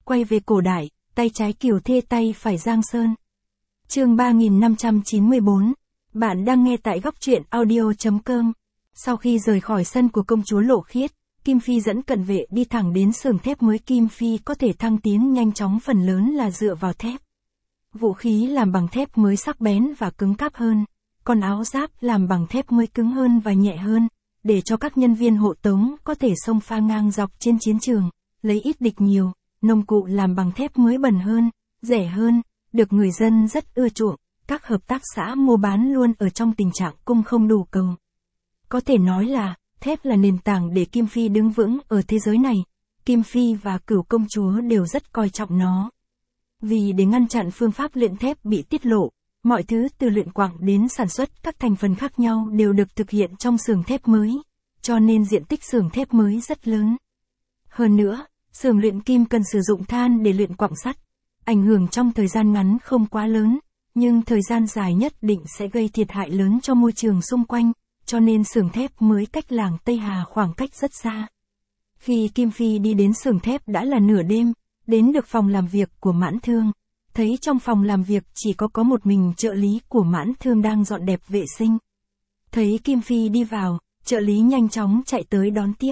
quay về cổ đại, tay trái Kiều Thê tay phải Giang Sơn. Chương 3594. Bạn đang nghe tại góc truyện audio.com. Sau khi rời khỏi sân của công chúa Lộ Khiết, Kim Phi dẫn cận vệ đi thẳng đến xưởng thép mới. Kim Phi có thể thăng tiến nhanh chóng phần lớn là dựa vào thép. Vũ khí làm bằng thép mới sắc bén và cứng cáp hơn, còn áo giáp làm bằng thép mới cứng hơn và nhẹ hơn, để cho các nhân viên hộ tống có thể xông pha ngang dọc trên chiến trường, lấy ít địch nhiều. Nông cụ làm bằng thép mới bền hơn, rẻ hơn, được người dân rất ưa chuộng. Các hợp tác xã mua bán luôn ở trong tình trạng cung không đủ cầu. Có thể nói là, thép là nền tảng để Kim Phi đứng vững ở thế giới này. Kim Phi và Cửu công chúa đều rất coi trọng nó. Vì để ngăn chặn phương pháp luyện thép bị tiết lộ, mọi thứ từ luyện quặng đến sản xuất các thành phần khác nhau đều được thực hiện trong xưởng thép mới, cho nên diện tích xưởng thép mới rất lớn. Hơn nữa, xưởng luyện kim cần sử dụng than để luyện quặng sắt. Ảnh hưởng trong thời gian ngắn không quá lớn, nhưng thời gian dài nhất định sẽ gây thiệt hại lớn cho môi trường xung quanh, cho nên xưởng thép mới cách làng Tây Hà khoảng cách rất xa. Khi Kim Phi đi đến xưởng thép đã là nửa đêm, đến được phòng làm việc của Mãn Thương, thấy trong phòng làm việc chỉ có một mình trợ lý của Mãn Thương đang dọn dẹp vệ sinh. Thấy Kim Phi đi vào, trợ lý nhanh chóng chạy tới đón tiếp.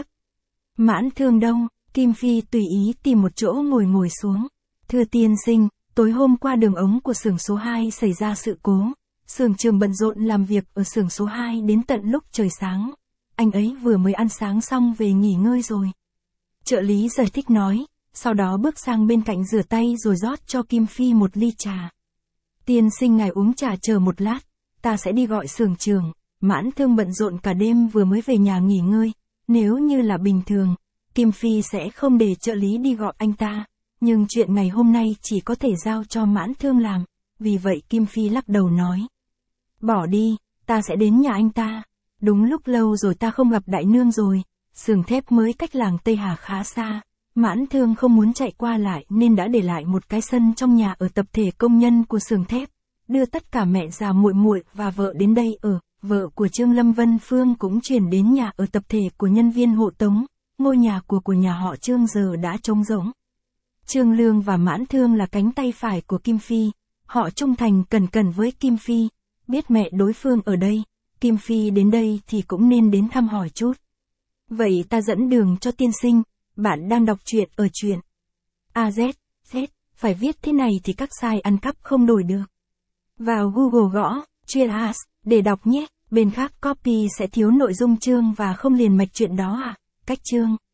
Mãn Thương đâu? Kim Phi tùy ý tìm một chỗ ngồi xuống. Thưa tiên sinh, tối hôm qua đường ống của xưởng số 2 xảy ra sự cố. Xưởng trường bận rộn làm việc ở xưởng số 2 đến tận lúc trời sáng. Anh ấy vừa mới ăn sáng xong về nghỉ ngơi rồi. Trợ lý giải thích nói, sau đó bước sang bên cạnh rửa tay rồi rót cho Kim Phi một ly trà. Tiên sinh ngài uống trà chờ một lát, ta sẽ đi gọi xưởng trường. Mãn Thương bận rộn cả đêm vừa mới về nhà nghỉ ngơi. Nếu như là bình thường, Kim Phi sẽ không để trợ lý đi gọi anh ta. Nhưng chuyện ngày hôm nay chỉ có thể giao cho Mãn Thương làm. Vì vậy Kim Phi lắc đầu nói. Bỏ đi, ta sẽ đến nhà anh ta. Đúng lúc lâu rồi ta không gặp đại nương rồi. Xưởng thép mới cách làng Tây Hà khá xa. Mãn Thương không muốn chạy qua lại nên đã để lại một cái sân trong nhà ở tập thể công nhân của xưởng thép. Đưa tất cả mẹ già muội muội và vợ đến đây ở. Vợ của Trương Lâm Vân Phương cũng chuyển đến nhà ở tập thể của nhân viên hộ tống. Ngôi nhà của nhà họ Trương giờ đã trống rỗng. Trương Lương và Mãn Thương là cánh tay phải của Kim Phi. Họ trung thành cẩn với Kim Phi. Biết mẹ đối phương ở đây, Kim Phi đến đây thì cũng nên đến thăm hỏi chút. Vậy ta dẫn đường cho tiên sinh. Bạn đang đọc truyện ở truyện AZ, phải viết thế này thì các site ăn cắp không đổi được. Vào Google gõ, truyện AZ, để đọc nhé. Bên khác copy sẽ thiếu nội dung chương và không liền mạch truyện đó à. Cách chương